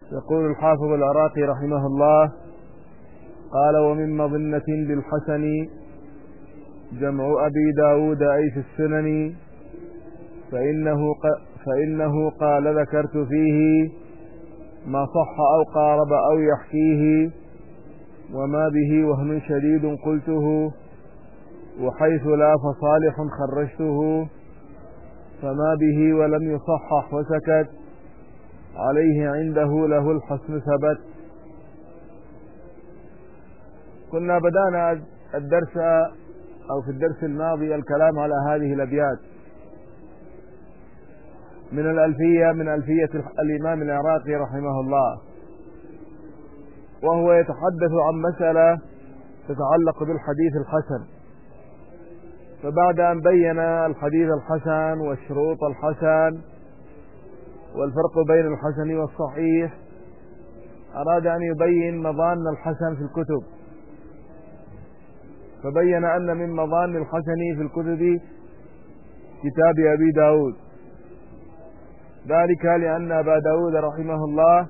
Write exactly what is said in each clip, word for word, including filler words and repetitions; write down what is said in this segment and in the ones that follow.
يقول الحافظ العراقي رحمه الله: قال: ومن مظنة بالحسن جمع أبي داود أي في السنن، فإنه, فإنه قال: ذكرت فيه ما صح أو قارب أو يحكيه، وما به وهن شديد قلته، وحيث لا فصالح خرجته، فما به ولم يصحح وسكت، عليه عنده له الحسن ثبت. كنا بدأنا الدرس أو في الدرس الماضي الكلام على هذه الأبيات من الألفية من ألفية الإمام العراقي رحمه الله، وهو يتحدث عن مسألة تتعلق بالحديث الحسن. فبعد أن بين الحديث الحسن والشروط الحسن والفرق بين الحسن والصحيح، أراد أن يبين مظان الحسن في الكتب، فبين أن من مظان الحسن في الكتب كتاب أبي داود، ذلك لأن أبا داود رحمه الله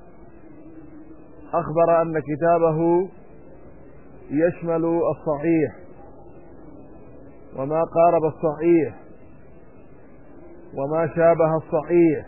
أخبر أن كتابه يشمل الصحيح وما قارب الصحيح وما شابه الصحيح،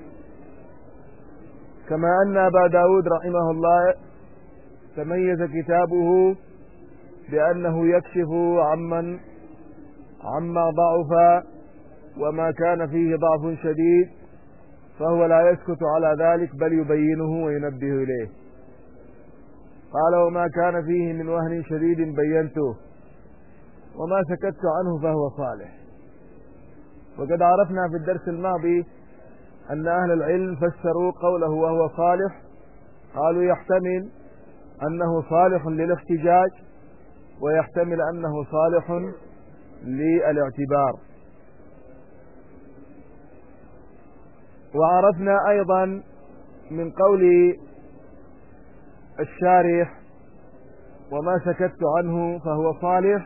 كما أن أبا داود رحمه الله تميز كتابه بأنه يكشف عمن عما ضعف وما كان فيه ضعف شديد، فهو لا يسكت على ذلك بل يبينه وينبه إليه. قال: وما كان فيه من وهن شديد بينته، وما سكت عنه فهو صالح. وقد عرفنا في الدرس الماضي أن أهل العلم فسروا قوله وهو صالح، قالوا يحتمل أنه صالح للاحتجاج، ويحتمل أنه صالح للاعتبار. وعرفنا أيضا من قول الشارح وما سكت عنه فهو صالح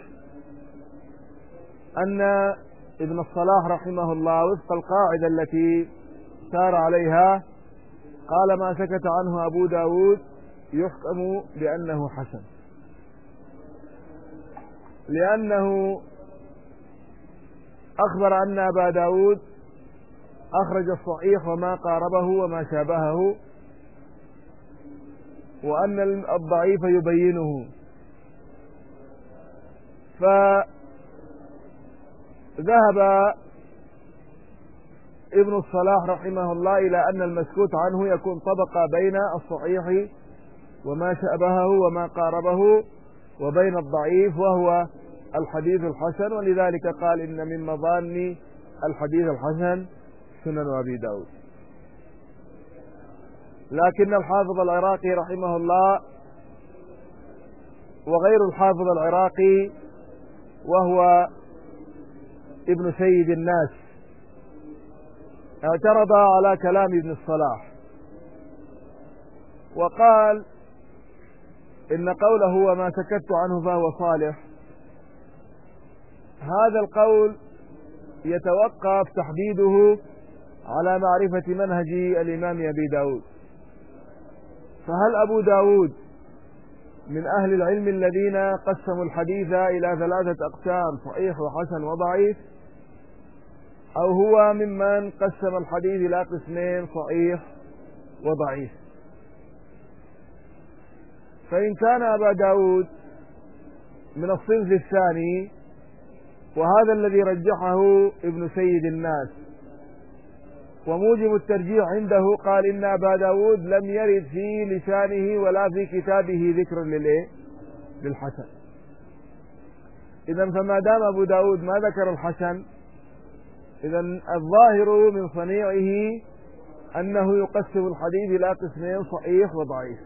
أن ابن الصلاح رحمه الله وفق القاعدة التي سار عليها قال: ما سكت عنه أبو داود يحكم بأنه حسن، لأنه أخبر أن أبا داود أخرج الصحيح وما قاربه وما شابهه، وأن الضعيف يبينه. فذهب ابن الصلاح رحمه الله إلى أن المسكوت عنه يكون طبقة بين الصحيح وما شابهه وما قاربه وبين الضعيف وهو الحديث الحسن، ولذلك قال: إن من مظان الحديث الحسن سنن أبي داود. لكن الحافظ العراقي رحمه الله وغير الحافظ العراقي وهو ابن سيد الناس اعترض على كلام ابن الصلاح، وقال إن قوله وما سكت عنه فهو صالح، هذا القول يتوقف تحديده على معرفة منهج الإمام أبي داود. فهل أبو داود من أهل العلم الذين قسموا الحديث إلى ثلاثة أقسام: صحيح وحسن وضعيف، أو هو ممن قسم الحديث إلى قسمين: صحيح وضعيف؟ فإن كان أبا داود من الصنف الثاني، وهذا الذي رجحه ابن سيد الناس، وموجب الترجيح عنده قال إن أبا داود لم يرد في لسانه ولا في كتابه ذكر للإيه؟ للحسن. إذن فما دام أبو داود ما ذكر الحسن، إذن الظاهر من صنيعه أنه يقسم الحديث إلى قسمين: صحيح وضعيف.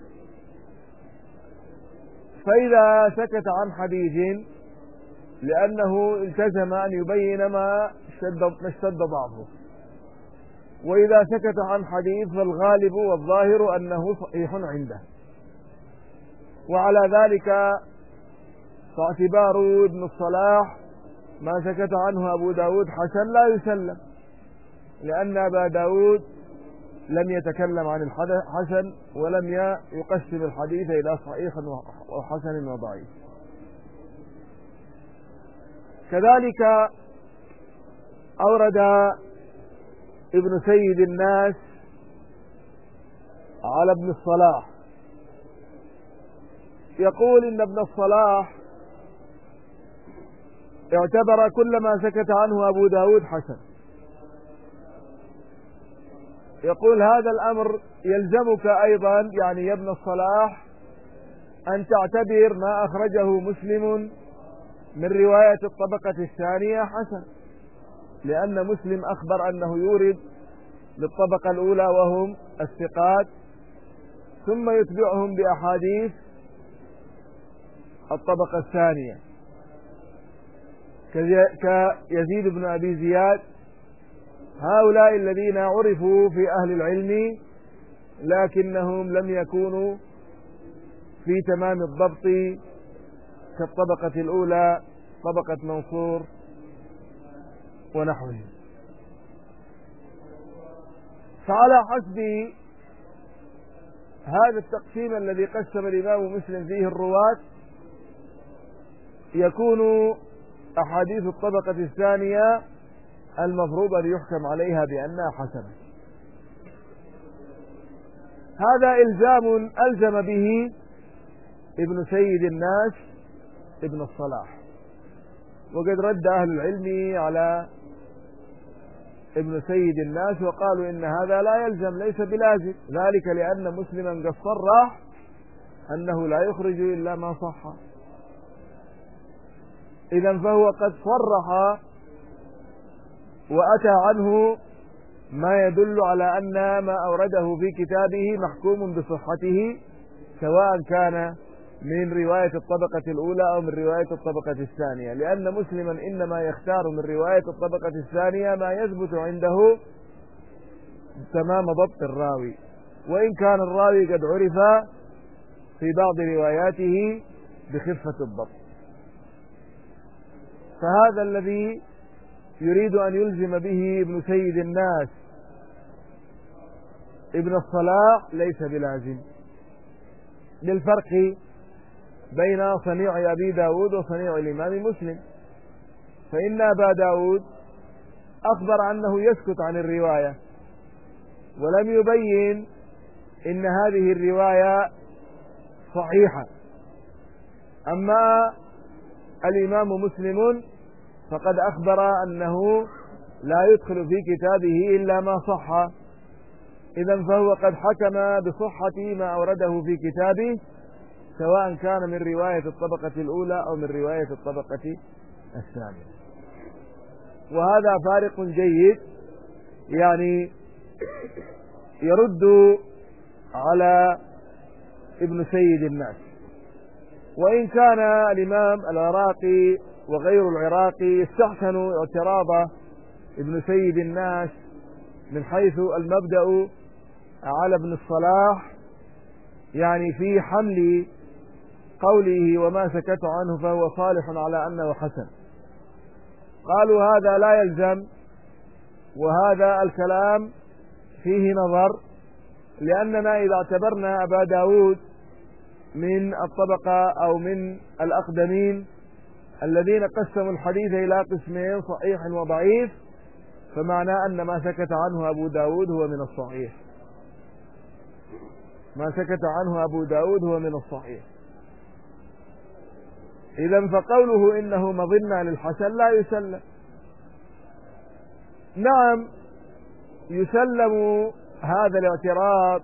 فإذا سكت عن حديث لأنه التزم أن يبين ما اشتد ضعفه، وإذا سكت عن حديث فالغالب والظاهر أنه صحيح عنده، وعلى ذلك فاعتبار ابن الصلاح ما سكت عنه أبو داود حسن لا يسلم، لأن أبا داود لم يتكلم عن الحسن ولم يقسم الحديث إلى صحيح وحسن وضعيف. كذلك أورد ابن سيد الناس على ابن الصلاح، يقول إن ابن الصلاح اعتبر كل ما سكت عنه أبو داود حسن. يقول هذا الأمر يلزمك أيضا يعني يا ابن الصلاح أن تعتبر ما أخرجه مسلم من رواية الطبقة الثانية حسن، لأن مسلم أخبر أنه يورد للطبقة الأولى وهم الثقات، ثم يتبعهم بأحاديث الطبقة الثانية كيزيد بن أبي زياد. هؤلاء الذين عرفوا في أهل العلم لكنهم لم يكونوا في تمام الضبط كالطبقة الأولى طبقة منصور ونحوه. فعلى حسب هذا التقسيم الذي قسم الإمام مسلم فيه الرواة يكون أحاديث الطبقة الثانية المفروض أن يحكم عليها بأنها حسنة. هذا إلزام ألزم به ابن سيد الناس ابن الصلاح، وقد رد أهل العلم على ابن سيد الناس وقالوا إن هذا لا يلزم، ليس بلازم، ذلك لأن مسلما قد صرح أنه لا يخرج إلا ما صح. إذن فهو قد صرح وأتى عنه ما يدل على أن ما أورده في كتابه محكوم بصحته، سواء كان من رواية الطبقة الأولى أو من رواية الطبقة الثانية، لأن مسلما إنما يختار من رواية الطبقة الثانية ما يثبت عنده تمام ضبط الراوي، وإن كان الراوي قد عرف في بعض رواياته بخفة الضبط. فهذا الذي يريد أن يلزم به ابن سيد الناس ابن الصلاح ليس بلازم، للفرق بين صنيع أبي داود وصنيع الإمام مسلم. فإن أبا داود أخبر أنه يسكت عن الرواية ولم يبين إن هذه الرواية صحيحة، أما الإمام مسلم فقد أخبر أنه لا يدخل في كتابه إلا ما صح، إذن فهو قد حكم بصحة ما أورده في كتابه سواء كان من رواية الطبقة الأولى أو من رواية الطبقة الثانية. وهذا فارق جيد يعني يرد على ابن سيد الناس. وإن كان الإمام العراقي وغير العراقي استحسنوا اعتراض ابن سيد الناس من حيث المبدأ على ابن الصلاح، يعني في حمل قوله وما سكت عنه فهو صالح على أنه حسن. قالوا هذا لا يلزم، وهذا الكلام فيه نظر، لأننا إذا اعتبرنا أبا داود من الطبقة أو من الأقدمين الذين قسموا الحديث إلى قسمين صحيح وضعيف، فمعنى أن ما سكت عنه أبو داود هو من الصحيح، ما سكت عنه أبو داود هو من الصحيح. إذن فقوله إنه مظنة للحسن لا يسلم. نعم يسلم هذا الاعتراض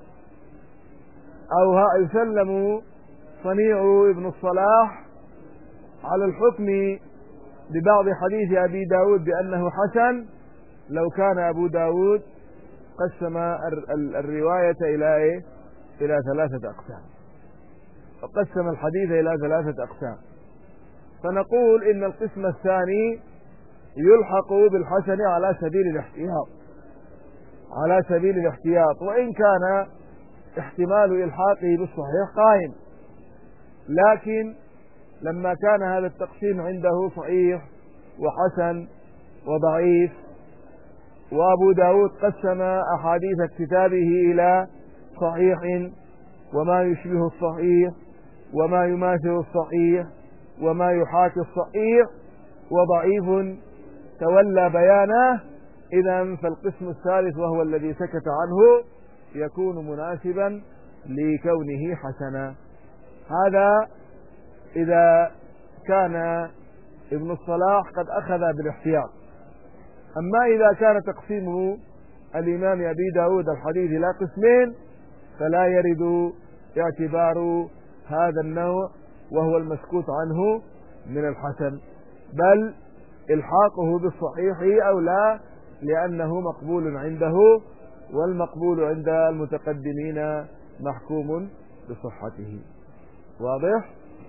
أو يسلم صنيع ابن الصلاح على الحكم ببعض حديث أبي داود بأنه حسن لو كان أبو داود قسم الرواية إلى إيه؟ إلى ثلاثة أقسام، فقسم الحديث إلى ثلاثة أقسام. فنقول إن القسم الثاني يلحق بالحسن على سبيل الاحتياط، على سبيل الاحتياط، وإن كان احتمال إلحاقه بالصحيح قائم، لكن لما كان هذا التقسيم عنده صحيح وحسن وضعيف وأبو داود قسم أحاديث كتابه إلى صحيح وما يشبه الصحيح وما يماثل الصحيح وما يحاكي الصحيح وضعيف تولى بيانه. إذن فالقسم الثالث وهو الذي سكت عنه يكون مناسبا لكونه حسنا. هذا إذا كان ابن الصلاح قد أخذ بالاحتياط. أما إذا كان تقسيم الإمام أبي داود الحديث إلى قسمين فلا يرد اعتبار هذا النوع وهو المسكوت عنه من الحسن، بل الحاقه بالصحيح أو لا، لأنه مقبول عنده، والمقبول عند المتقدمين محكوم بصحته. واضح؟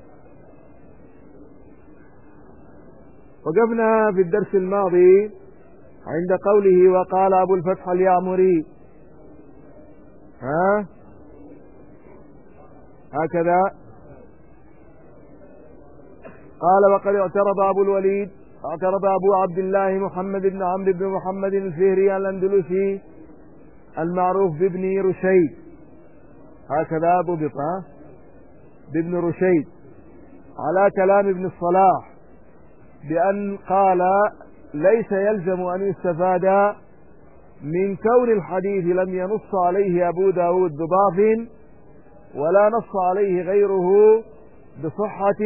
وقفنا في الدرس الماضي عند قوله وقال أبو الفتح اليعمري، ها هكذا قال: وقد اعترض أبو الوليد اعترض أبو عبد الله محمد بن عمرو بن محمد الفهري الأندلسي المعروف بابن رشيد، هكذا ضبط بابن رشيد، على كلام ابن الصلاح بأن قال: ليس يلزم أن يستفاد من كون الحديث لم ينص عليه أبو داود بضعف ولا نص عليه غيره بصحة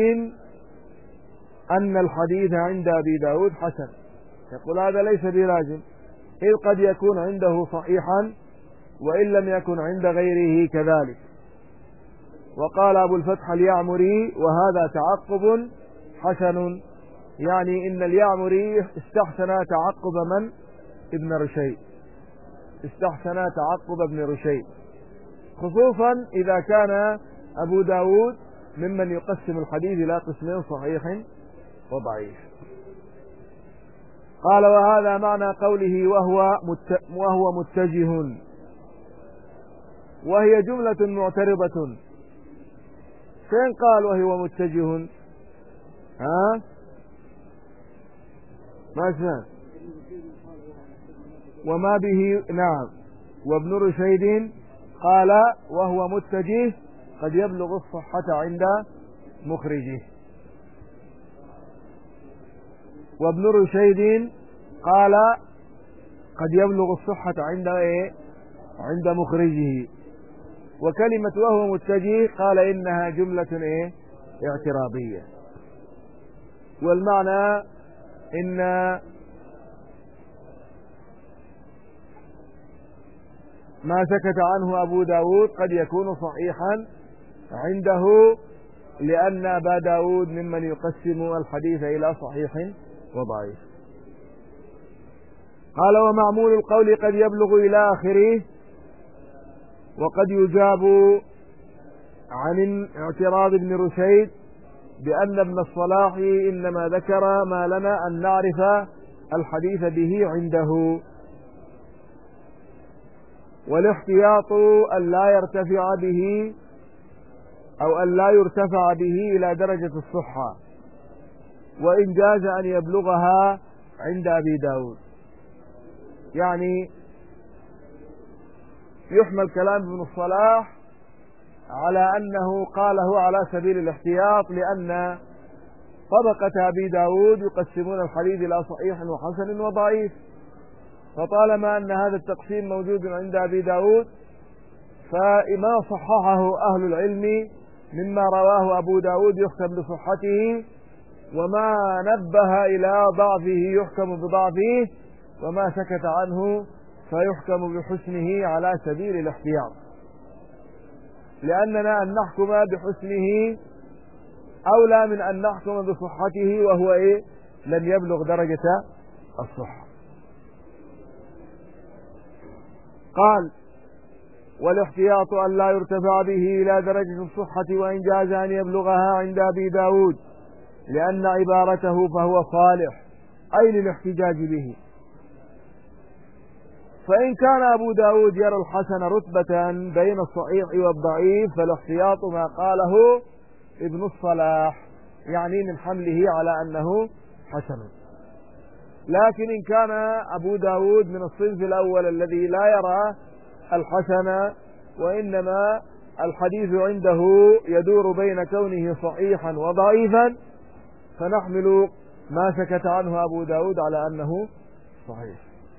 أن الحديث عند أبي داود حسن. يقول هذا ليس بلازم، إذ قد يكون عنده صحيحا وإن لم يكن عند غيره كذلك. وقال أبو الفتح اليعمري: وهذا تعقب حسن، يعني إن اليعمري استحسن تعقب من؟ ابن رشيد، استحسن تعقب ابن رشيد، خصوصا إذا كان أبو داود ممن يقسم الحديث إلى قسمين صحيح وضعيف. قال: وهذا معنى قوله وهو مت... وهو متجه، وهي جملة معترضة. فين قال وهو متجه؟ ها ما سمعت. وما به، نعم. وابن رشيد قال وهو متجه قد يبلغ الصحة عند مخرجه. وابن رشيد قال قد يبلغ الصحة عند ايه؟ عند مخرجه. وكلمة وهو متجه قال إنها جملة ايه؟ اعتراضية. والمعنى إن ما سكت عنه أبو داود قد يكون صحيحا عنده، لأن أبا داود ممن يقسم الحديث إلى صحيح وضعيف. قال: ومعمول القول قد يبلغ إلى آخره. وقد يجاب عن اعتراض ابن رشيد بأن ابن الصلاح إنما ذكر ما لنا أن نعرف الحديث به عنده، والاحتياط أن لا يرتفع به أو أن لا يرتفع به إلى درجة الصحة، وإن جاز أن يبلغها عند أبي داود. يعني يحمل كلام ابن الصلاح على أنه قاله على سبيل الاحتياط، لأن طبقة أبي داود يقسمون الحديث إلى صحيح وحسن وضعيف، فطالما أن هذا التقسيم موجود عند أبي داود فما صححه أهل العلم مما رواه أبو داود يحكم بصحته، وما نبه إلى ضعفه يحكم بضعفه، وما سكت عنه فيحكم بحسنه على سبيل الاحتياط، لأننا أن نحكم بحسنه أولى من أن نحكم بصحته وهو إيه؟ لم يبلغ درجة الصحة. قال: والاحتياط أن لا يرتفع به إلى درجة الصحة وإن جاز أن يبلغها عند أبي داود، لأن عبارته فهو صالح أي للاحتجاج به. فإن كان أبو داود يرى الحسن رتبة بين الصحيح والضعيف فالاحتياط ما قاله ابن الصلاح، يعني من حمله على أنه حسن. لكن إن كان أبو داود من الصنف الأول الذي لا يرى الحسن وإنما الحديث عنده يدور بين كونه صحيحا وضعيفا، فنحمل ما سكت عنه أبو داود على أنه صحيح.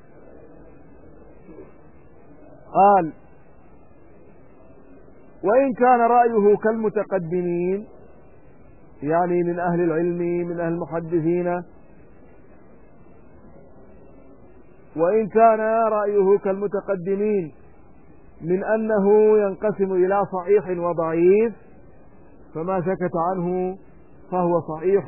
قال: وإن كان رأيه كالمتقدمين، يعني من أهل العلم من أهل المحدثين، وإن كان رأيه كالمتقدمين من أنه ينقسم إلى صحيح وضعيف، فما سكت عنه فهو صحيح،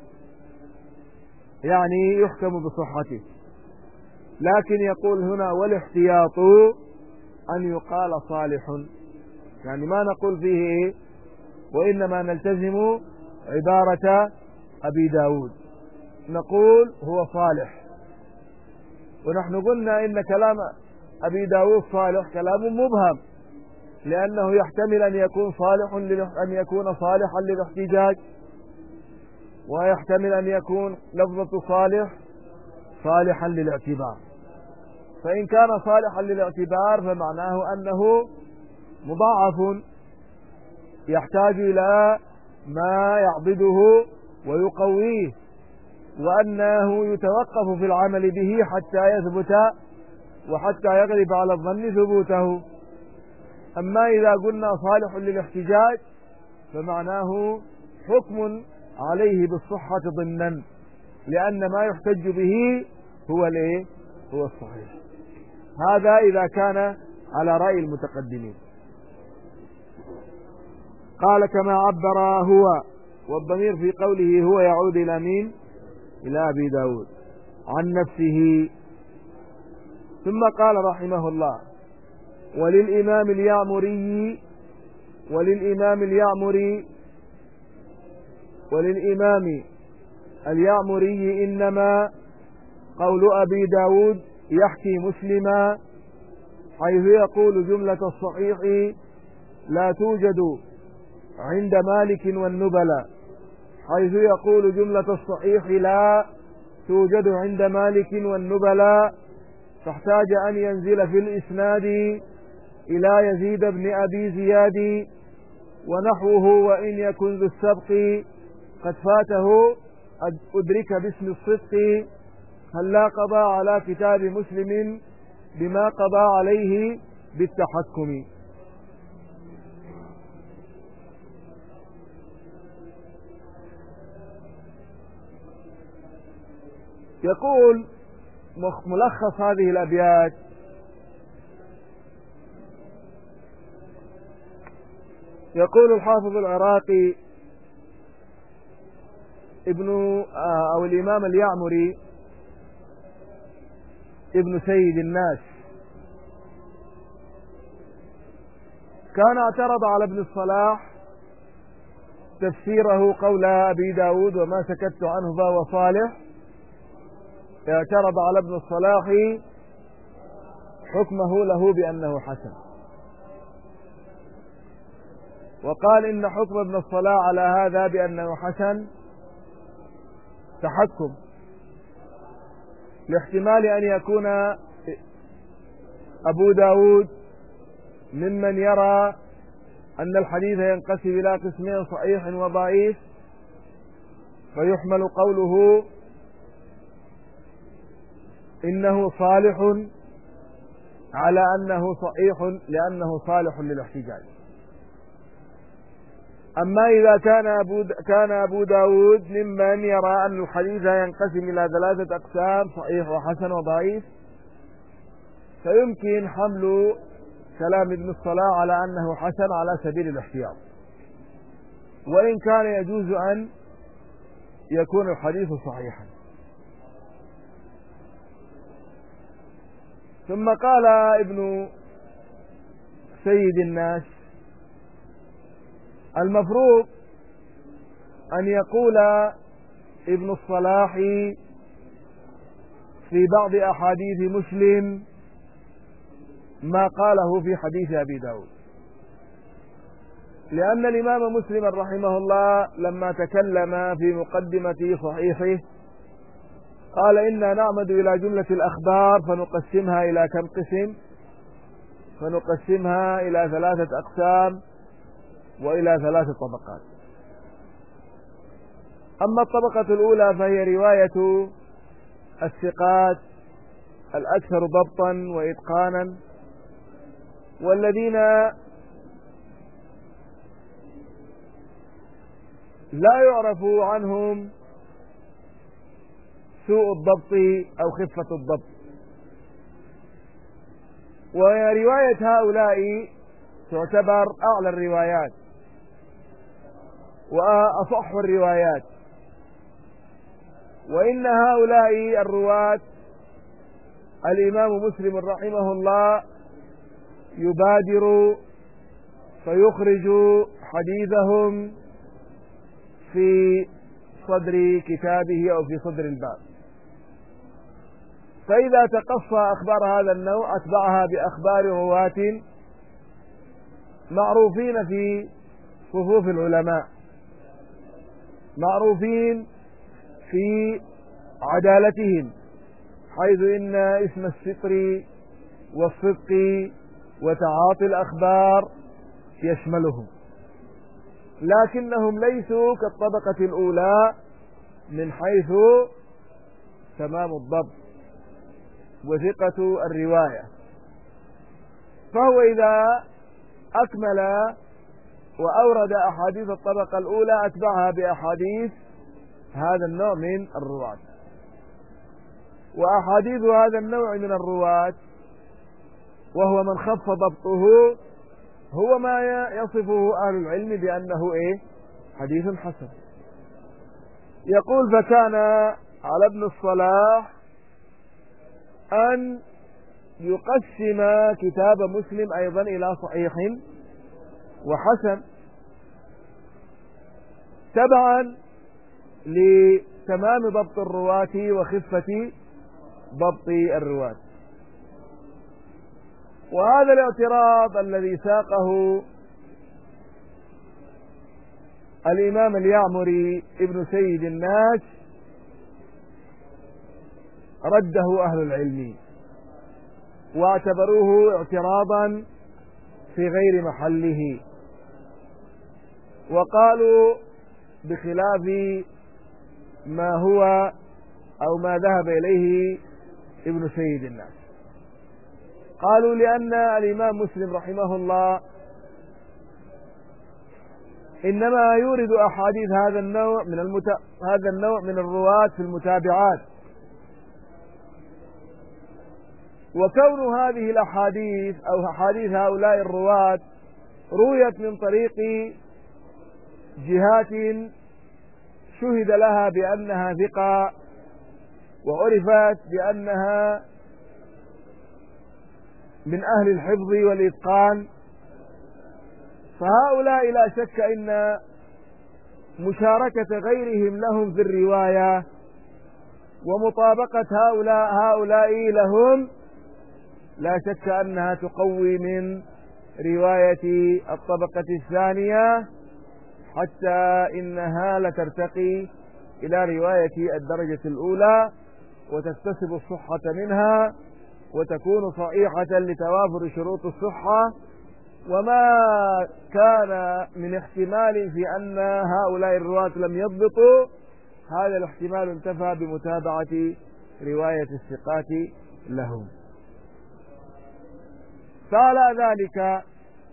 يعني يحكم بصحته. لكن يقول هنا: والاحتياط أن يقال صالح، يعني ما نقول فيه إيه، وإنما نلتزم عبارة أبي داود، نقول هو صالح. ونحن قلنا إن كلام أبي داود صالح كلام مبهم، لأنه يحتمل أن يكون صالح أن يكون صالحا للاحتجاج، ويحتمل أن يكون لفظة صالح صالحا للاعتبار. فإن كان صالحا للاعتبار فمعناه أنه مضاعف يحتاج إلى ما يعضده ويقويه، وأنه يتوقف في العمل به حتى يثبت وحتى يغلب على الظن ثبوته. أما إذا قلنا صالح للاحتجاج فمعناه حكم عليه بالصحة ضمنا، لأن ما يحتج به هو الايه هو الصحيح. هذا إذا كان على رأي المتقدمين. قال: كما عبر هو، والضمير في قوله هو يعود إلى مين؟ إلى أبي داود، عن نفسه. ثم قال رحمه الله: وللإمام اليعمري وللإمام اليعمري وللإمام اليعمري إنما قول أبي داود يحكي مسلما، حيث يقول جملة الصحيح لا توجد عند مالك والنبلاء، حيث يقول جملة الصحيح لا توجد عند مالك والنبلاء، فاحتاج أن ينزل في الإسناد إلى يزيد بن أبي زياد ونحوه، وإن يكن ذو السبق قد فاته أدرك باسم الصدق، هل لا قضى على كتاب مسلم بما قضى عليه بالتحكم. يقول ملخص هذه الأبيات: يقول الحافظ العراقي ابن أو الإمام اليعمري ابن سيد الناس كان اعترض على ابن الصلاح تفسيره قول أبي داود وما سكت عنه فهو صالح، اعترض على ابن الصلاح حكمه له بأنه حسن، وقال إن حكم ابن الصلاح على هذا بأنه حسن تحكم، لاحتمال أن يكون أبو داود ممن يرى أن الحديث ينقسم إلى قسمين صحيح وضعيف، فيحمل قوله إنه صالح على أنه صحيح لأنه صالح للاحتجاج. أما إذا كان أبو, كان أبو داود ممن يرى أن الحديث ينقسم إلى ثلاثة أقسام صحيح وحسن وضعيف، فيمكن حمل كلام ابن الصلاح على أنه حسن على سبيل الاحتياط، وإن كان يجوز أن يكون الحديث صحيحا. ثم قال ابن سيد الناس: المفروض أن يقول ابن الصلاح في بعض أحاديث مسلم ما قاله في حديث أبي داود، لأن الإمام مسلم رحمه الله لما تكلم في مقدمة صحيحه قال إنا نعمد إلى جملة الأخبار فنقسمها إلى كم قسم؟ فنقسمها إلى ثلاثة أقسام وإلى ثلاث طبقات. أما الطبقة الأولى فهي رواية الثقات الأكثر ضبطا وإتقانا، والذين لا يعرف عنهم سوء الضبط أو خفة الضبط. ورواية هؤلاء تعتبر أعلى الروايات وأصح الروايات، وإن هؤلاء الرواة الإمام مسلم رحمه الله يبادر فيخرج حديثهم في صدر كتابه أو في صدر الباب، فإذا تقصى أخبار هذا النوع أتبعها بأخبار رواة معروفين في صفوف العلماء، معروفين في عدالتهم، حيث إن اسم الستر والصدق وتعاطي الأخبار يشملهم، لكنهم ليسوا كالطبقة الأولى من حيث تمام الضبط وثقة الرواية. فهو إذا أكمل وأورد أحاديث الطبقة الأولى أتبعها بأحاديث هذا النوع من الرواة، وأحاديث هذا النوع من الرواة وهو من خف ضبطه هو ما يصفه أهل العلم بأنه إيه؟ حديث حسن. يقول: فكان على ابن الصلاح أن يقسم كتاب مسلم أيضا إلى صحيح وحسن تبعا لتمام ضبط الرواة وخفة ضبط الرواة. وهذا الاعتراض الذي ساقه الإمام اليعمري ابن سيد الناس رده أهل العلم واعتبروه اعتراضا في غير محله، وقالوا بخلاف ما هو أو ما ذهب إليه ابن سيد الناس. قالوا لأن الإمام مسلم رحمه الله إنما يورد أحاديث هذا النوع من المت... هذا النوع من الرواة في المتابعات، وكون هذه الأحاديث أو أحاديث هؤلاء الرواة رويت من طريق جهات شهد لها بأنها ثقة وعرفت بأنها من أهل الحفظ والإتقان، فهؤلاء لا شك إن مشاركة غيرهم لهم في الرواية ومطابقة هؤلاء هؤلاء لهم لا شك أنها تقوي من رواية الطبقة الثانية، حتى إنها لترتقي إلى رواية الدرجة الأولى وتكتسب الصحة منها وتكون صحيحة لتوافر شروط الصحة. وما كان من احتمال في أن هؤلاء الرواة لم يضبطوا، هذا الاحتمال انتفى بمتابعة رواية الثقات لهم. فعلى ذلك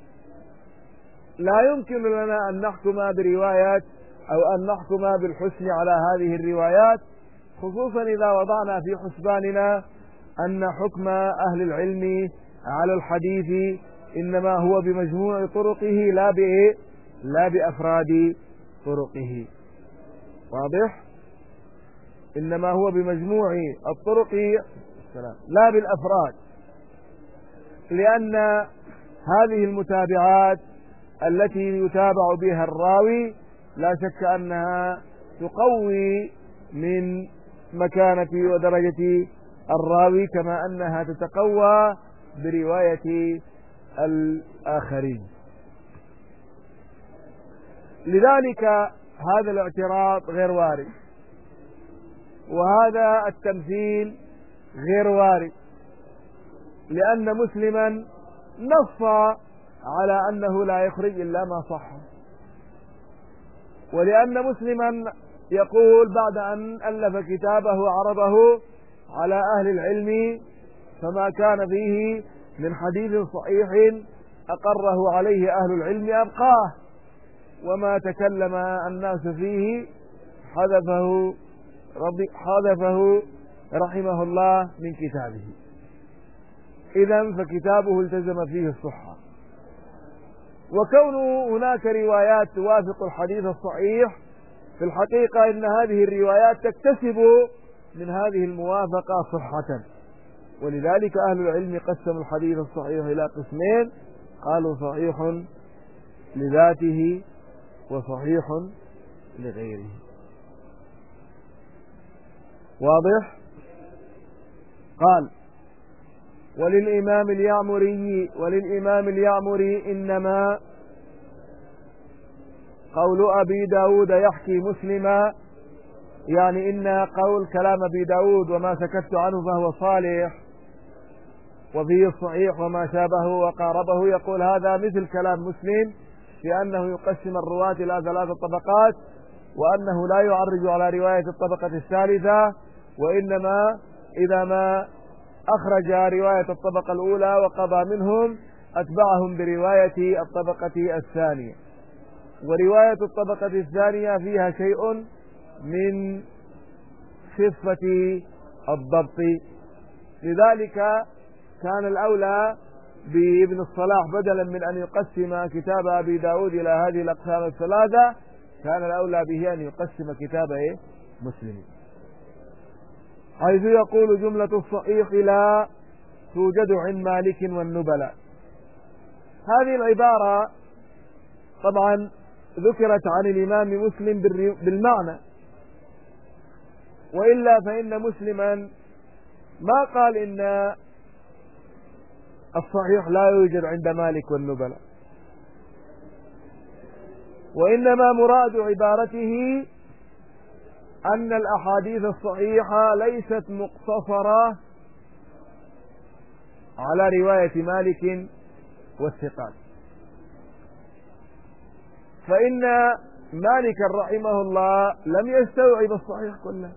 لا يمكن لنا أن نحكم بروايات أو أن نحكم بالحسن على هذه الروايات، خصوصا إذا وضعنا في حسباننا أن حكم أهل العلم على الحديث إنما هو بمجموع طرقه لا بإيه؟ لا بأفراد طرقه. واضح؟ إنما هو بمجموع الطرق لا بالأفراد، لأن هذه المتابعات التي يتابع بها الراوي لا شك أنها تقوي من مكانة ودرجة الراوي، كما أنها تتقوى برواية الآخرين. لذلك هذا الاعتراض غير وارد، وهذا التمثيل غير وارد، لأن مسلما نص على أنه لا يخرج إلا ما صح، ولأن مسلما يقول بعد أن ألف كتابه وعرضه على أهل العلم فما كان فيه من حديث صحيح أقره عليه أهل العلم أبقاه، وما تكلم الناس فيه حذفه حذفه رحمه الله من كتابه. إذن فكتابه التزم فيه الصحة. وكون هناك روايات توافق الحديث الصحيح، في الحقيقة إن هذه الروايات تكتسب من هذه الموافقة صحة، ولذلك أهل العلم قسموا الحديث الصحيح إلى قسمين، قالوا صحيح لذاته وصحيح لغيره. واضح؟ قال: وللإمام اليعمري وللإمام اليعمري إنما قول أبي داود يحكي مسلما، يعني إن قول كلام أبي داود وما سكت عنه فهو صالح وفيه الصحيح وما شابه وقاربه، يقول هذا مثل كلام مسلم في أنه يقسم الرواة إلى ثلاث طبقات، وأنه لا يعرج على رواية الطبقة الثالثة، وإنما إذا ما أخرج رواية الطبقة الأولى وقضى منهم أتبعهم برواية الطبقة الثانية. ورواية الطبقة الثانية فيها شيء من خفة الضبط، لذلك كان الأولى بابن الصلاح بدلا من أن يقسم كتاب أبي داود إلى هذه الأقسام الثلاثة، كان الأولى به أن يقسم كتاب مسلم، حيث يقول: جملة الصحيح لا توجد عند مالك والنبلاء. هذه العبارة طبعا ذكرت عن الإمام مسلم بالمعنى، وإلا فإن مسلما ما قال إن الصحيح لا يوجد عند مالك والنبلاء، وإنما مراد عبارته أن الأحاديث الصحيحة ليست مقتصرة على رواية مالك والثقات، فإن مالك رحمه الله لم يستوعب الصحيح كله،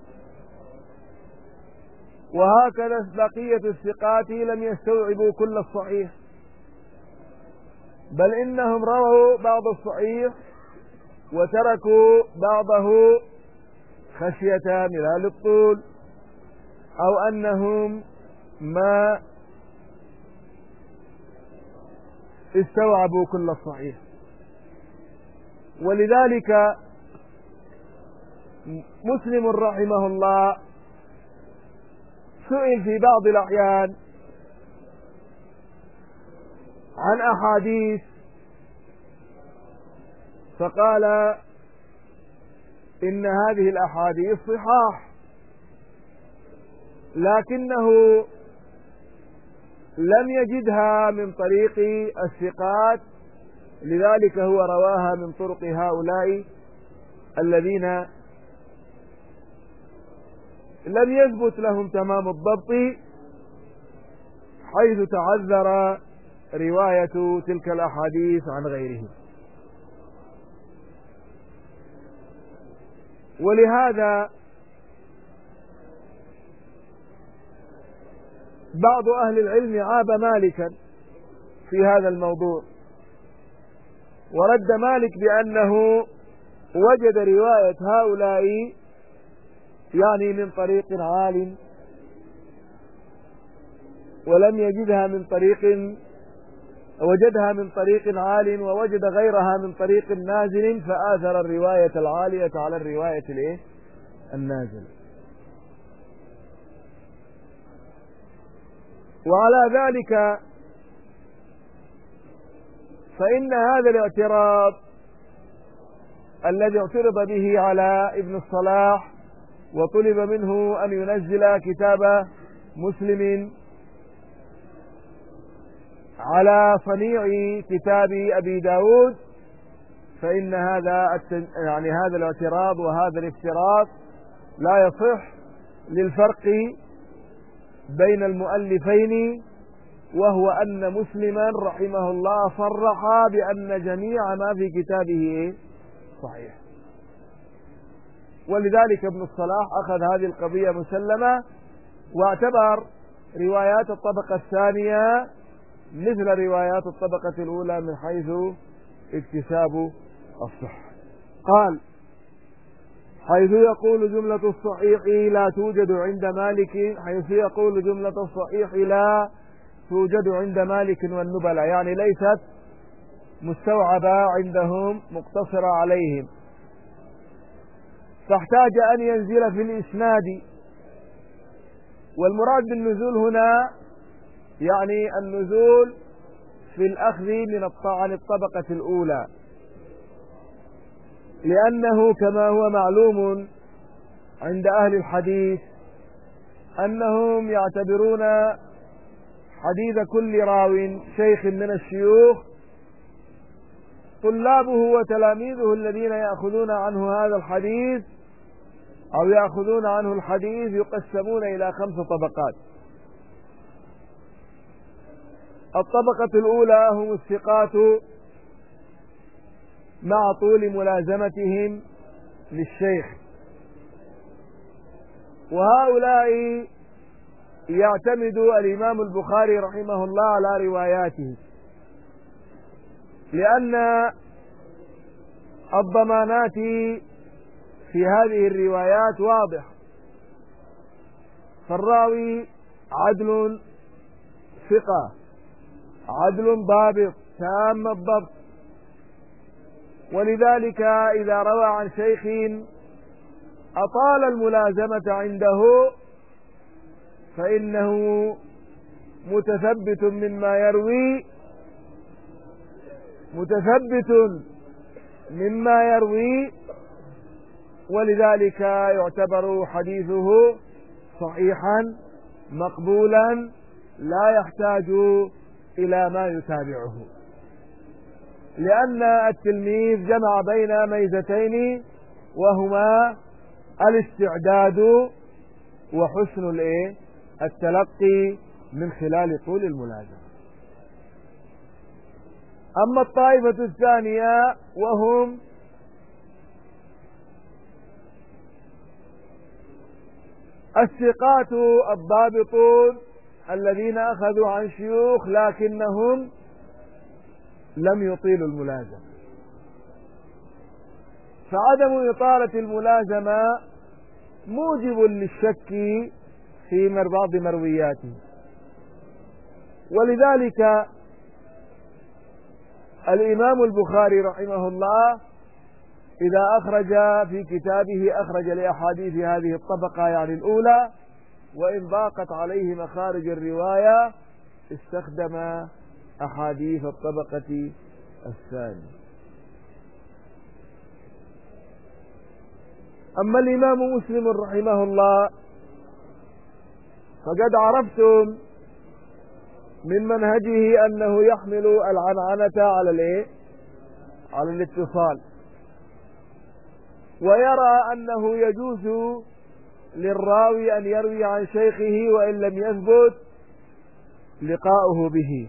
وهكذا بقية الثقات لم يستوعبوا كل الصحيح، بل إنهم رووا بعض الصحيح وتركوا بعضه خشية ملال الطول، أو أنهم ما استوعبوا كل الصحيح. ولذلك مسلم رحمه الله سئل في بعض الأحيان عن أحاديث فقال إن هذه الأحاديث صحاح، لكنه لم يجدها من طريق الثقات، لذلك هو رواها من طرق هؤلاء الذين لم يثبت لهم تمام الضبط، حيث تعذر رواية تلك الأحاديث عن غيرهم. ولهذا بعض أهل العلم عاب مالكا في هذا الموضوع، ورد مالك بأنه وجد رواية هؤلاء يعني من طريق عال، ولم يجدها من طريق وجدها من طريق عال ووجد غيرها من طريق نازل، فآثر الرواية العالية على الرواية الايه النازل. وعلى ذلك فإن هذا الاعتراض الذي اعترض به على ابن الصلاح وطلب منه أن ينزل كتاب مسلم على صنيع كتاب أبي داود، فإن هذا يعني هذا الاعتراض وهذا الافتراض لا يصح، للفرق بين المؤلفين، وهو أن مسلما رحمه الله صرح بأن جميع ما في كتابه صحيح، ولذلك ابن الصلاح أخذ هذه القضية مسلمة، واعتبر روايات الطبقة الثانية مثل روايات الطبقة الأولى من حيث اكتساب الصحة. قال: حيث يقول جملة الصحيح لا توجد عند مالك حيث يقول جملة الصحيح لا توجد عند مالك والنبلاء، يعني ليست مستوعبة عندهم مقتصرة عليهم، فاحتاج أن ينزل في الإسناد. والمراد بالنزول هنا يعني النزول في الأخذ من عن الطبقة الأولى، لأنه كما هو معلوم عند أهل الحديث أنهم يعتبرون حديث كل راو شيخ من الشيوخ طلابه وتلاميذه الذين يأخذون عنه هذا الحديث أو يأخذون عنه الحديث يقسمون إلى خمس طبقات. الطبقة الأولى هم الثقات مع طول ملازمتهم للشيخ، وهؤلاء يعتمد الإمام البخاري رحمه الله على رواياته، لأن الضمانات في هذه الروايات واضح، فالراوي عدل ثقة عدل ضابط تام الضبط، ولذلك إذا روى عن شيخ أطال الملازمة عنده فإنه متثبت مما يروي متثبت مما يروي ولذلك يعتبر حديثه صحيحا مقبولا لا يحتاج إلى ما يتابعه، لأن التلميذ جمع بين ميزتين وهما الاستعداد وحسن الايه التلقي من خلال طول الملازمة. أما الطائفة الثانية وهم الثقات الضابطون الذين أخذوا عن شيوخ لكنهم لم يطيلوا الملازمة، فعدم إطالة الملازمة موجب للشك في بعض مروياته، ولذلك الإمام البخاري رحمه الله إذا أخرج في كتابه أخرج لأحاديث هذه الطبقة يعني الأولى، وإن ضاقت عليه مخارج الرواية استخدم أحاديث الطبقة الثانية. أما الإمام مسلم رحمه الله فقد عرفتم من منهجه أنه يحمل العنعنة على الايه على الاتصال، ويرى أنه يجوز للراوي أن يروي عن شيخه وإن لم يثبت لقاؤه به،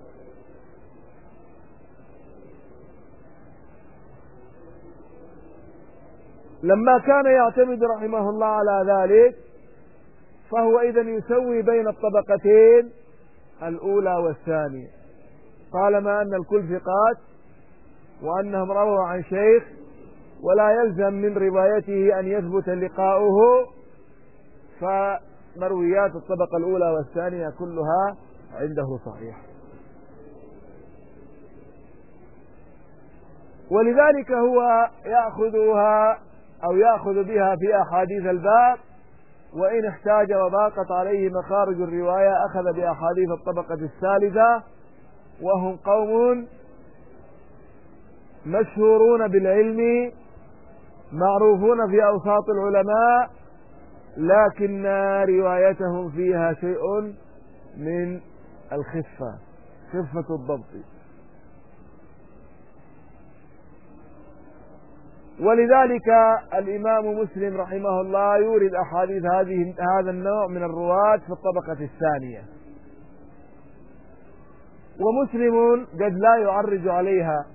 لما كان يعتمد رحمه الله على ذلك فهو إذن يسوي بين الطبقتين الأولى والثانية، طالما أن الكل ثقات وأنهم رووا عن شيخ ولا يلزم من روايته أن يثبت لقاؤه، فمرويات الطبقة الأولى والثانية كلها عنده صحيح. ولذلك هو يأخذها أو يأخذ بها في أحاديث الباب، وإن احتاج وضاقت عليه مخارج الرواية أخذ بأحاديث الطبقة الثالثة، وهم قوم مشهورون بالعلم معروفون في أوساط العلماء، لكن روايتهم فيها شيء من الخفة خفة الضبط. ولذلك الإمام مسلم رحمه الله يورد أحاديث هذه هذا النوع من الرواة في الطبقة الثانية، ومسلم قد لا يعرج عليها.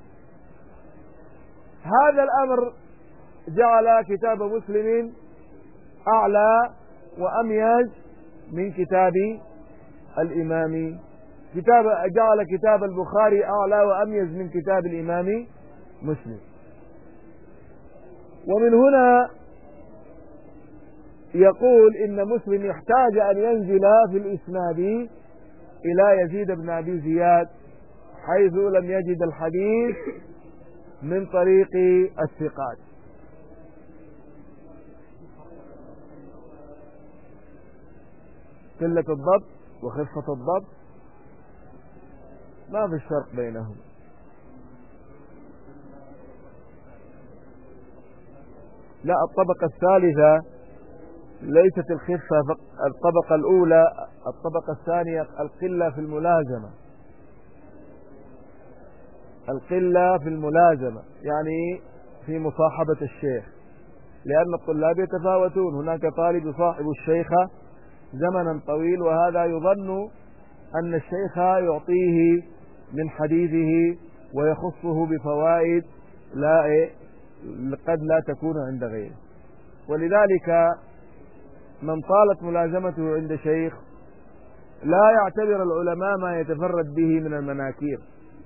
هذا الأمر جعل كتاب مسلم أعلى وأميز من كتاب الإمام كتاب جعل كتاب البخاري أعلى وأميز من كتاب الإمام مسلم. ومن هنا يقول إن مسلم يحتاج أن ينزل في الإسناد إلى يزيد بن أبي زياد حيث لم يجد الحديث من طريق الثقات. قلة الضبط وخفة الضبط ما في الفرق بينهم. لا، الطبقة الثالثة ليست الخفة، الطبقة الأولى الطبقة الثانية القلة في الملازمة، القلة في الملازمة يعني في مصاحبة الشيخ، لأن الطلاب يتفاوتون. هناك طالب يصاحب الشيخ زمنا طويل وهذا يظن أن الشيخ يعطيه من حديثه ويخصه بفوائد لا إيه قد لا تكون عند غيره. ولذلك من طالت ملازمته عند شيخ لا يعتبر العلماء ما يتفرد به من المناكير،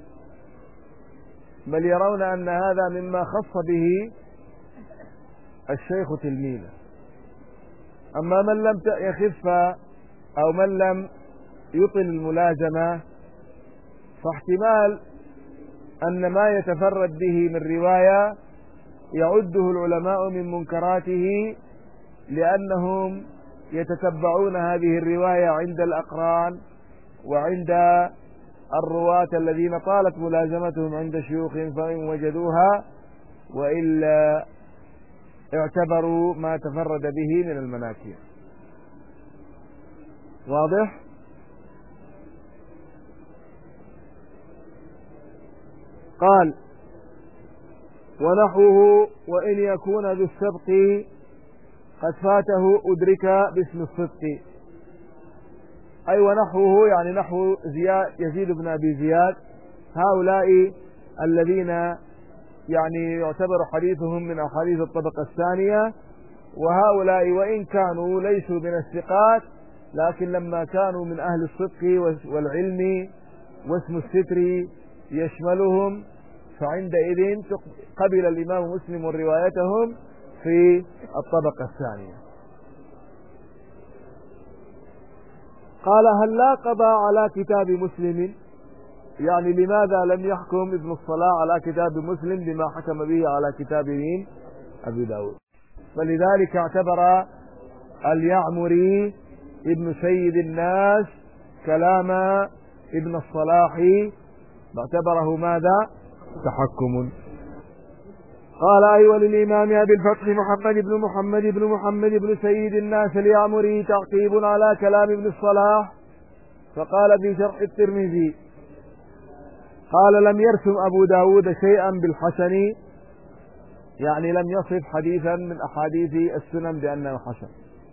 بل يرون أن هذا مما خص به الشيخ تلميذه. أما من لم يخف أو من لم يطل الملازمة فاحتمال أن ما يتفرد به من رواية يعده العلماء من منكراته، لأنهم يتتبعون هذه الرواية عند الأقران وعند الرواة الذين طالت ملازمتهم عند شيوخ فإن وجدوها، وإلا اعتبروا ما تفرد به من المناكير. واضح؟ قال ونحوه وإن يكون ذو السبق قد فاته أدرك باسم الصدق، أي ونحوه يعني نحو زياد يزيد بن أبي زياد، هؤلاء الذين يعني يعتبر حديثهم من أحاديث الطبقة الثانية، وهؤلاء وإن كانوا ليسوا من الثقات لكن لما كانوا من أهل الصدق والعلم واسم الستر يشملهم فعندئذ قبل الإمام مسلم روايتهم في الطبقة الثانية. قال هل لا قضى على كتاب مسلم، يعني لماذا لم يحكم ابن الصلاح على كتاب مسلم بما حكم به على كتاب مين؟ أبي داود. فلذلك اعتبر اليعمري ابن سيد الناس كلام ابن الصلاح اعتبره ماذا؟ تحكم. قال أيوة للإمام أبي الفتح محمد بن محمد بن محمد بن سيد الناس اليعمري تعقيب على كلام ابن الصلاح. فقال في شرح الترمذي قال لم يرسم أبو داود شيئا بالحسن، يعني لم يصف حديثا من أحاديث السنن بأنه حسن،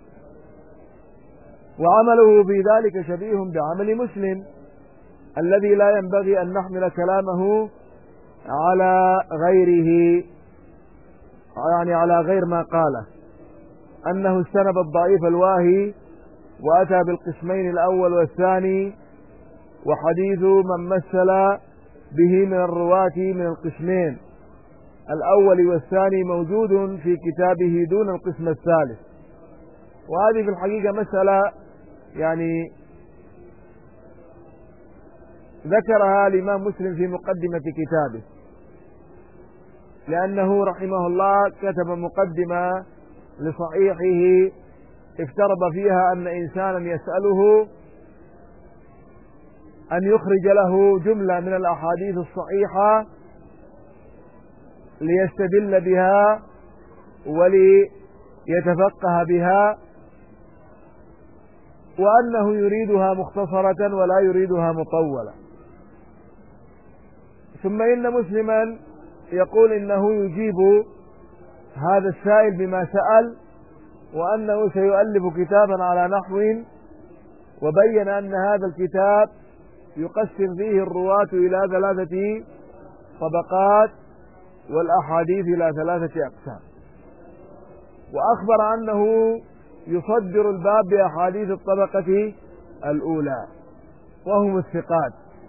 وعمله في ذلك شبيه بعمل مسلم الذي لا ينبغي أن نحمل كلامه على غيره، يعني على غير ما قاله، أنه استنب الضعيف الواهي وأتى بالقسمين الأول والثاني، وحديث من مثل به من الرواة من القسمين الأول والثاني موجود في كتابه دون القسم الثالث. وهذه في الحقيقة مسألة يعني ذكرها الإمام مسلم في مقدمة كتابه، لأنه رحمه الله كتب مقدمة لصحيحه افترض فيها أن إنسانا يسأله أن يخرج له جملة من الأحاديث الصحيحة ليستدل بها وليتفقه بها، وأنه يريدها مختصرة ولا يريدها مطولة. ثم إن مسلما يقول إنه يجيب هذا السائل بما سأل، وأنه سيؤلف كتابا على نحو، وبين أن هذا الكتاب يقسم فيه الرواة إلى ثلاثة طبقات والأحاديث إلى ثلاثة أقسام، وأخبر أنه يصدر الباب بأحاديث الطبقة الأولى وهم الثقات،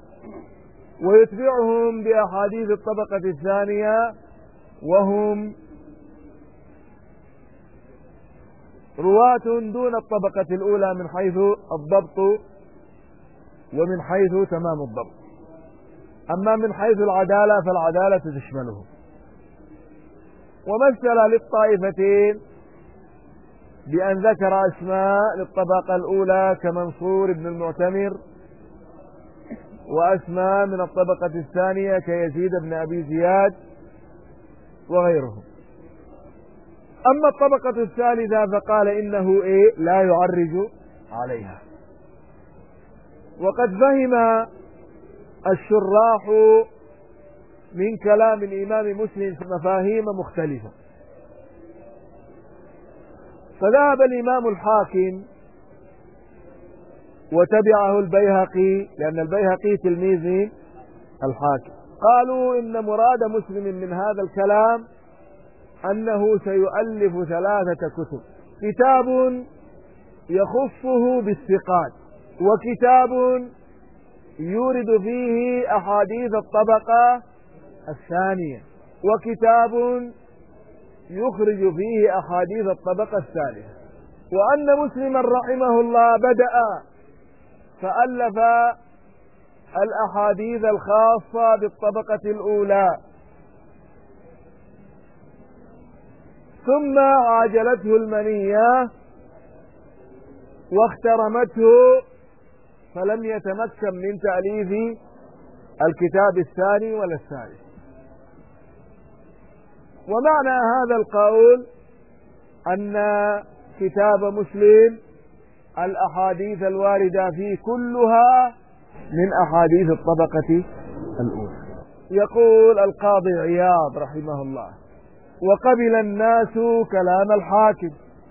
ويتبعهم بأحاديث الطبقة الثانية وهم رواة دون الطبقة الأولى من حيث الضبط ومن حيث تمام الضبط. أما من حيث العدالة فالعدالة تشملهم. ومثل للطائفتين بأن ذكر أسماء للطبقة الأولى كمنصور بن المعتمر، وأسماء من الطبقة الثانية كيزيد بن أبي زياد وغيرهم. أما الطبقة الثالثة فقال إنه إيه لا يعرج عليها. وقد فهم الشراح من كلام الإمام مسلم مفاهيم مختلفة، فذهب الإمام الحاكم وتبعه البيهقي، لأن البيهقي تلميذ الحاكم، قالوا إن مراد مسلم من هذا الكلام أنه سيؤلف ثلاثة كتب: كتاب يخصه بالثقات، وكتاب يورد فيه أحاديث الطبقة الثانية، وكتاب يخرج فيه أحاديث الطبقة الثالثة. وأن مسلما رحمه الله بدأ فألف الأحاديث الخاصة بالطبقة الأولى، ثم عاجلته المنية واخترمته فلم يتمكن من تأليف الكتاب الثاني ولا الثالث. ومعنى هذا القول أن كتاب مسلم الأحاديث الواردة فيه كلها من أحاديث الطبقة الأولى. يقول القاضي عياض رحمه الله: وقبل الناس كلام الحاكم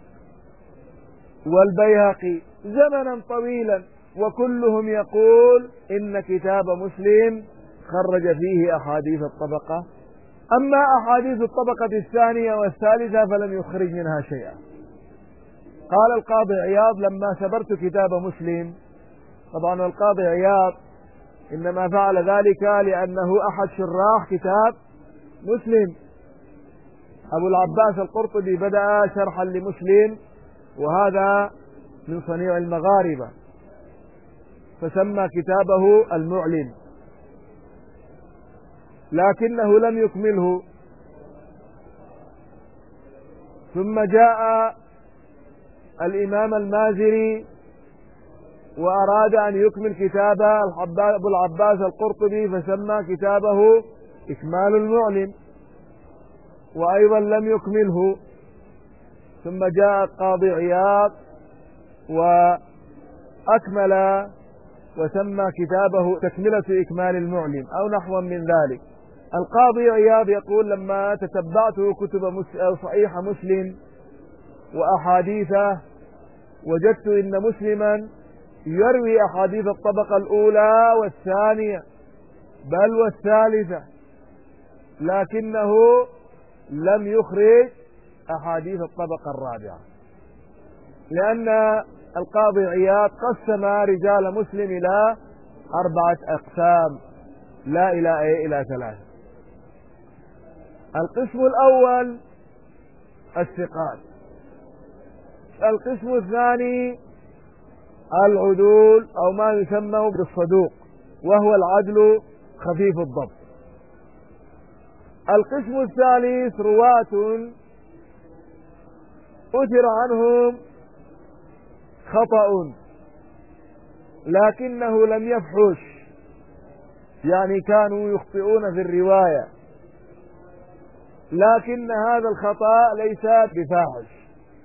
والبيهقي زمنا طويلا، وكلهم يقول إن كتاب مسلم خرج فيه أحاديث الطبقة، أما أحاديث الطبقة الثانية والثالثة فلم يخرج منها شيئا. قال القاضي عياض: لما سبرت كتاب مسلم، طبعا القاضي عياض إنما فعل ذلك لأنه أحد شراح كتاب مسلم. أبو العباس القرطبي بدأ شرحا لمسلم، وهذا من صنيع المغاربة، فسمى كتابه المعلم، لكنه لم يكمله. ثم جاء الإمام المازري وأراد أن يكمل كتاب أبو العباس القرطبي، فسمى كتابه إكمال المعلم، وأيضا لم يكمله. ثم جاء القاضي عياض وأكمل وسمى كتابه تكملة إكمال المعلم أو نحو من ذلك. القاضي عياض يقول: لما تتبعت كتب صحيح مسلم وأحاديثه وجدت إن مسلما يروي أحاديث الطبقة الأولى والثانية بل والثالثة، لكنه لم يخرج أحاديث الطبقة الرابعة، لأن القاضي عياض قسم رجال مسلم إلى أربعة أقسام لا إلى إيه إلى ثلاثة. القسم الأول الثقات، القسم الثاني العدول أو ما يسمى بالصدوق وهو العدل خفيف الضبط. القسم الثالث رواة أثر عنهم خطأ لكنه لم يفحش، يعني كانوا يخطئون في الرواية، لكن هذا الخطأ ليس بفاحش.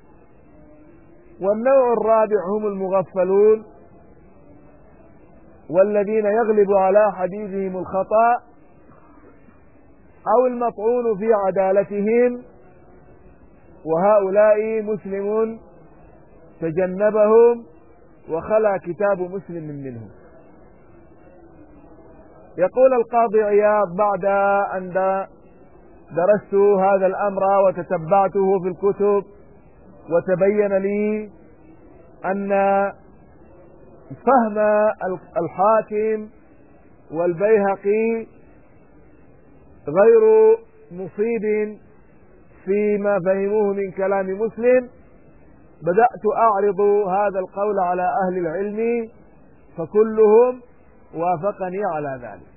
والنوع الرابع هم المغفلون، والذين يغلب على حديثهم الخطأ أو المطعون في عدالتهم وهؤلاء مسلم تجنبهم وخلا كتاب مسلم منهم. يقول القاضي عياض: بعد أن درست هذا الأمر وتتبعته في الكتب وتبين لي أن فهم الحاكم والبيهقي غير مصيب فيما فهموه من كلام مسلم، بدأت أعرض هذا القول على أهل العلم فكلهم وافقني على ذلك.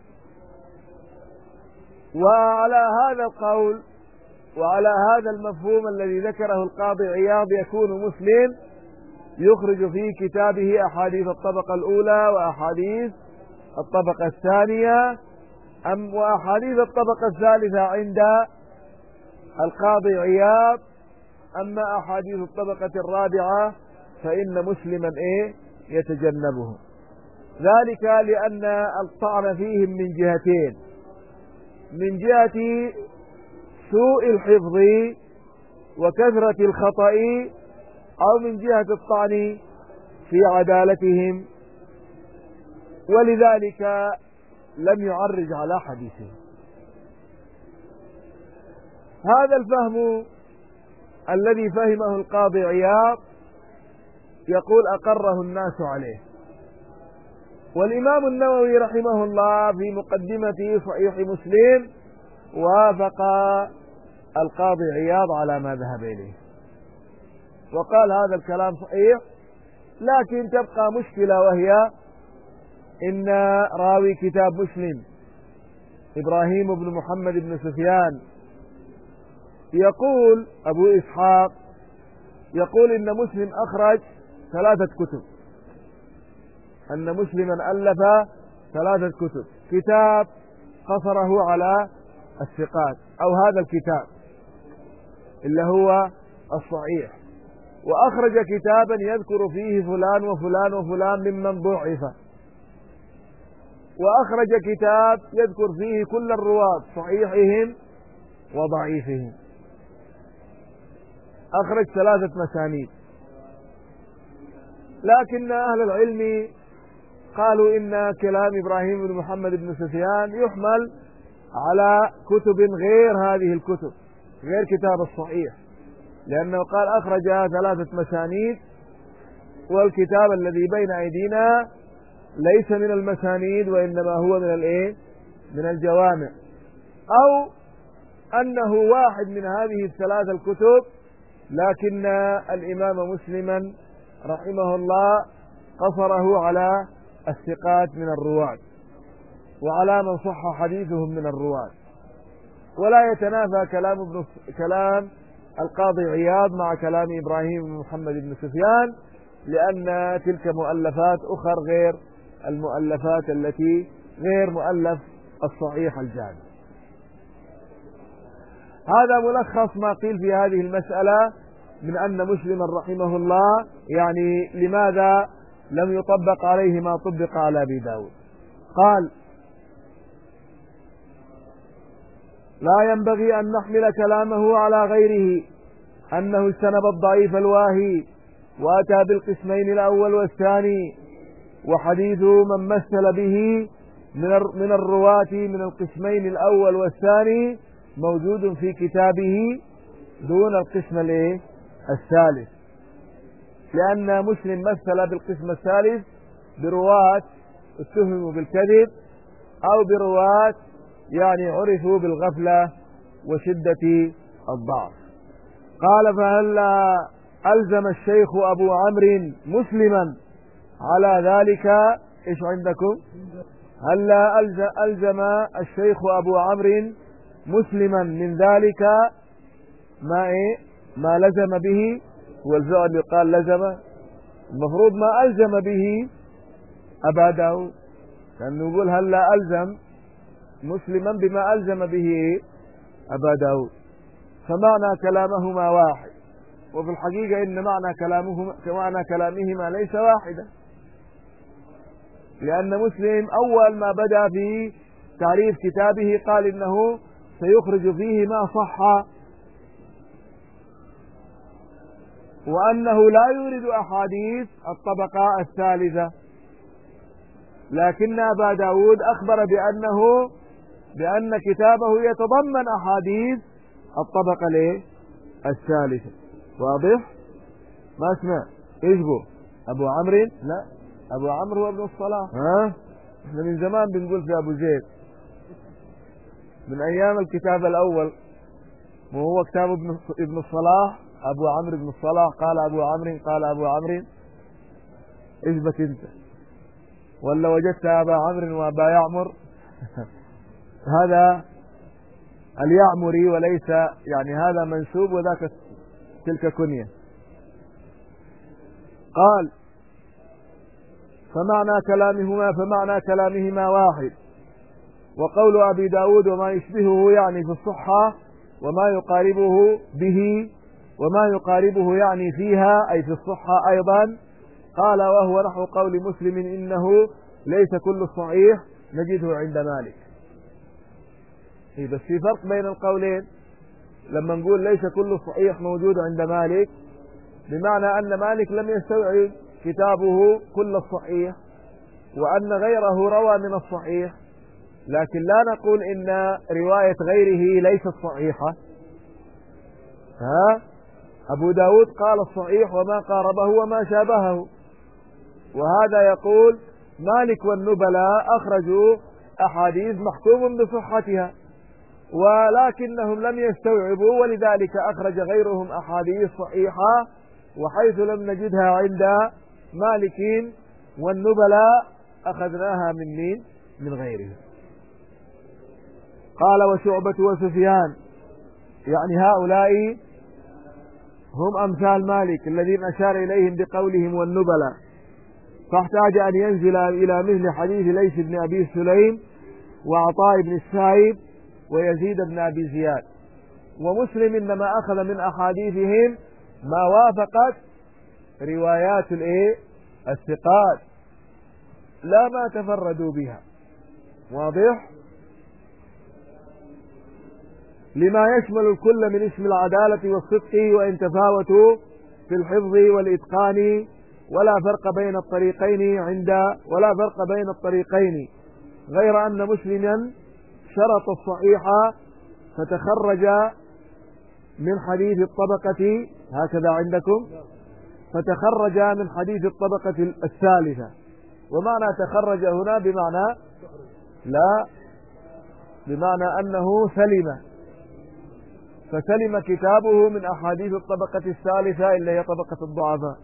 وعلى هذا القول وعلى هذا المفهوم الذي ذكره القاضي عياض يكون مسلم يخرج في كتابه أحاديث الطبقة الأولى وأحاديث الطبقة الثانية، أم وأحاديث الطبقة الثالثة عند القاضي عياض. أما أحاديث الطبقة الرابعة فإن مسلما إيه يتجنبه، ذلك لأن الطعن فيهم من جهتين: من جهة سوء الحفظ وكثرة الخطأ، أو من جهة الطعن في عدالتهم، ولذلك لم يعرج على حديثه. هذا الفهم الذي فهمه القاضي عياض يقول أقره الناس عليه. والإمام النووي رحمه الله في مقدمة صحيح مسلم وافق القاضي عياض على ما ذهب إليه وقال هذا الكلام صحيح، لكن تبقى مشكلة، وهي إن راوي كتاب مسلم إبراهيم بن محمد بن سفيان يقول أبو إسحاق يقول إن مسلم أخرج ثلاثة كتب، أن مسلما ألف ثلاثة كتب: كتاب قصره على الثقات، أو هذا الكتاب اللي هو الصحيح، وأخرج كتابا يذكر فيه فلان وفلان وفلان ممن ضعف، وأخرج كتاب يذكر فيه كل الرواة صحيحهم وضعيفهم، أخرج ثلاثة مسانيد. لكن أهل العلم قالوا إن كلام إبراهيم بن محمد بن سفيان يحمل على كتب غير هذه الكتب، غير كتاب الصحيح، لأنه قال أخرج ثلاثة مسانيد، والكتاب الذي بين أيدينا ليس من المسانيد وإنما هو من الإيه؟ من الجوامع، أو أنه واحد من هذه الثلاثة الكتب، لكن الإمام مسلما رحمه الله قصره على الثقات من الرواة وعلى من صح حديثهم من الرواة. ولا يتنافى كلام ابن كلام القاضي عياض مع كلام إبراهيم بن محمد بن سفيان، لأن تلك مؤلفات أخر غير المؤلفات التي غير مؤلف الصحيح الجامع. هذا ملخص ما قيل في هذه المسألة من أن مسلما رحمه الله يعني لماذا لم يطبق عليه ما طبق على أبي داود. قال: لا ينبغي أن نحمل كلامه على غيره أنه اجتنب الضعيف الواهي وأتى بالقسمين الأول والثاني، وحديث من مثل به من الرواة من القسمين الأول والثاني موجود في كتابه دون القسم الثالث، لأن مسلم مثل بالقسم الثالث برواة اتهموا بالكذب أو برواة يعني عرفوا بالغفلة وشدة الضعف. قال: فهل ألزم الشيخ أبو عمرو مسلما على ذلك؟ إيش عندكم؟ هل ألزم الشيخ أبو عمرو مسلما من ذلك ما إيه ما لزم به؟ والفعل يقال لزم، المفروض ما ألزم به أبا داود، لأنه يقول هل لا ألزم مسلما بما ألزم به أبا داود، فمعنى كلامهما واحد، وفي الحقيقة إن معنى كلامهما كمعنى كلامهما ليس واحدا، لأن مسلم أول ما بدأ في تعريف كتابه قال إنه سيخرج فيه ما صح وأنه لا يورد أحاديث الطبقة الثالثة، لكن أبا داود أخبر بأنه بأن كتابه يتضمن أحاديث الطبقة ليه الثالثة. واضح؟ ما اسمع ايش بو ابو عمرو؟ لا، ابو عمرو هو ابن الصلاح. ها احنا من زمان بنقول في ابو زيد من ايام الكتاب الاول، وهو كتاب ابن ابن الصلاح، ابو عمرو بن الصلاح قال ابو عمرو قال ابو عمرو. اثبت انت ولا وجدت ابا عمرو وابا يعمر؟ هذا اليعمري وليس يعني هذا منسوب وذاك تلك كنية. قال فمعنى كلامهما فمعنى كلامهما واحد، وقول أبي داود وما يشبهه يعني في الصحة وما يقاربه به وما يقاربه يعني فيها أي في الصحة أيضا. قال وهو نحو قول مسلم إنه ليس كل الصحيح نجده عند مالك. إيه بس في فرق بين القولين. لما نقول ليس كل الصحيح موجود عند مالك بمعنى أن مالك لم يستوعب كتابه كل الصحيح، وأن غيره روى من الصحيح، لكن لا نقول إن رواية غيره ليست صحيحة. ها أبو داود قال الصحيح وما قاربه وما شابهه، وهذا يقول مالك والنبلاء أخرجوا أحاديث محكوم بصحتها، ولكنهم لم يستوعبوا، ولذلك أخرج غيرهم أحاديث صحيحة، وحيث لم نجدها عند مالك والنبلاء أخذناها من مين؟ من غيرهم. قال وشعبة وسفيان، يعني هؤلاء هم أمثال مالك الذين أشار إليهم بقولهم والنبلاء، فاحتاج أن ينزل إلى مثل حديث ليث بن أبي سليم وعطاء بن السائب ويزيد بن أبي زياد. ومسلم إنما أخذ من أحاديثهم ما وافقت روايات الايه الثقات لا ما تفردوا بها. واضح؟ لما يشمل الكل من اسم العدالة والصدق، وإن تفاوتوا في الحفظ والإتقان، ولا فرق بين الطريقين عند ولا فرق بين الطريقين غير أن مسلما شرط الصحيحة فتخرج من حديث الطبقة، هكذا عندكم، فتخرج من حديث الطبقة الثالثة. ومعنى تخرج هنا بمعنى لا بمعنى أنه سلم، فسلم كتابه من أحاديث الطبقة الثالثة إلا هي طبقة الضعفاء.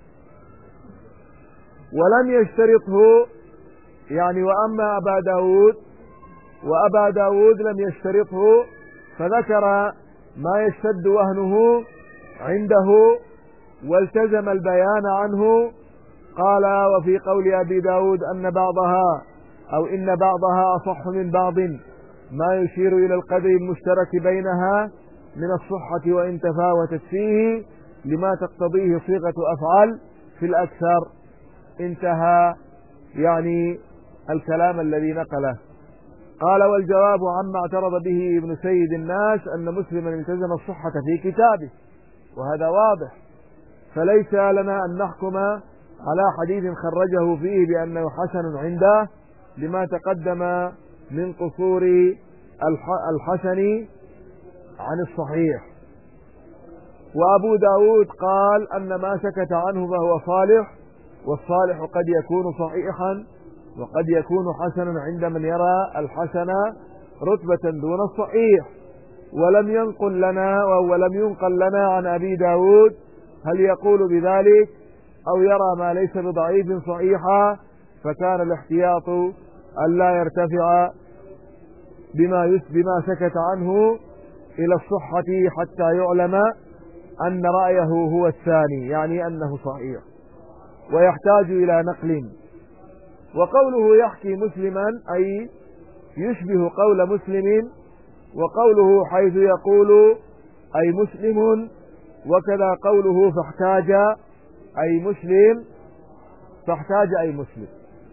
ولم يشترطه يعني وأما أبا داود وأبا داود لم يشترطه، فذكر ما يشتد وهنه عنده والتزم البيان عنه. قال وفي قول أبي داود أن بعضها أو إن بعضها أصح من بعض ما يشير إلى القدر المشترك بينها من الصحة وإن تفاوتت فيه لما تقتضيه صيغة أفعال في الأكثر. انتهى يعني الكلام الذي نقله. قال والجواب عما اعترض به ابن سيد الناس أن مسلما التزم الصحة في كتابه، وهذا واضح، فليس لنا أن نحكم على حديث خرجه فيه بأنه حسن عنده لما تقدم من قصور الحسن عن الصحيح. وأبو داود قال أن ما سكت عنه فهو صالح، والصالح قد يكون صحيحا وقد يكون حسنا عند من يرى الحسن رتبة دون الصحيح. ولم ينقل لنا ولم ينقل لنا عن أبي داود هل يقول بذلك أو يرى ما ليس بضعيف صحيحا، فكان الاحتياط ألا يرتفع بما بما سكت عنه إلى الصحة حتى يعلم أن رأيه هو الثاني، يعني أنه صحيح، ويحتاج إلى نقل. وقوله يحكي مسلما أي يشبه قول مسلم، وقوله حيث يقول أي مسلم، وكذا قوله فاحتاج أي مسلم فاحتاج أي مسلم،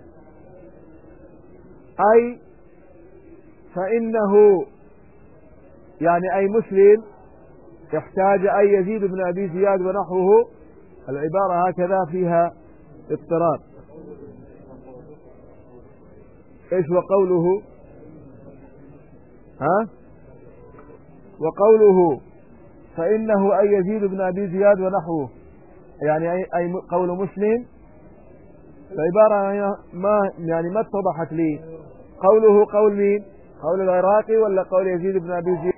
أي فإنه يعني أي مسلم احتاج أي يزيد بن أبي زياد ونحوه العبارة هكذا فيها اضطراب. ايش وقوله؟ ها وقوله فإنه أي يزيد بن أبي زياد ونحوه، يعني أي, أي قول مسلم. العبارة ما يعني ما اتضحت لي، قوله قول مين؟ قول العراقي ولا قول يزيد بن أبي زياد؟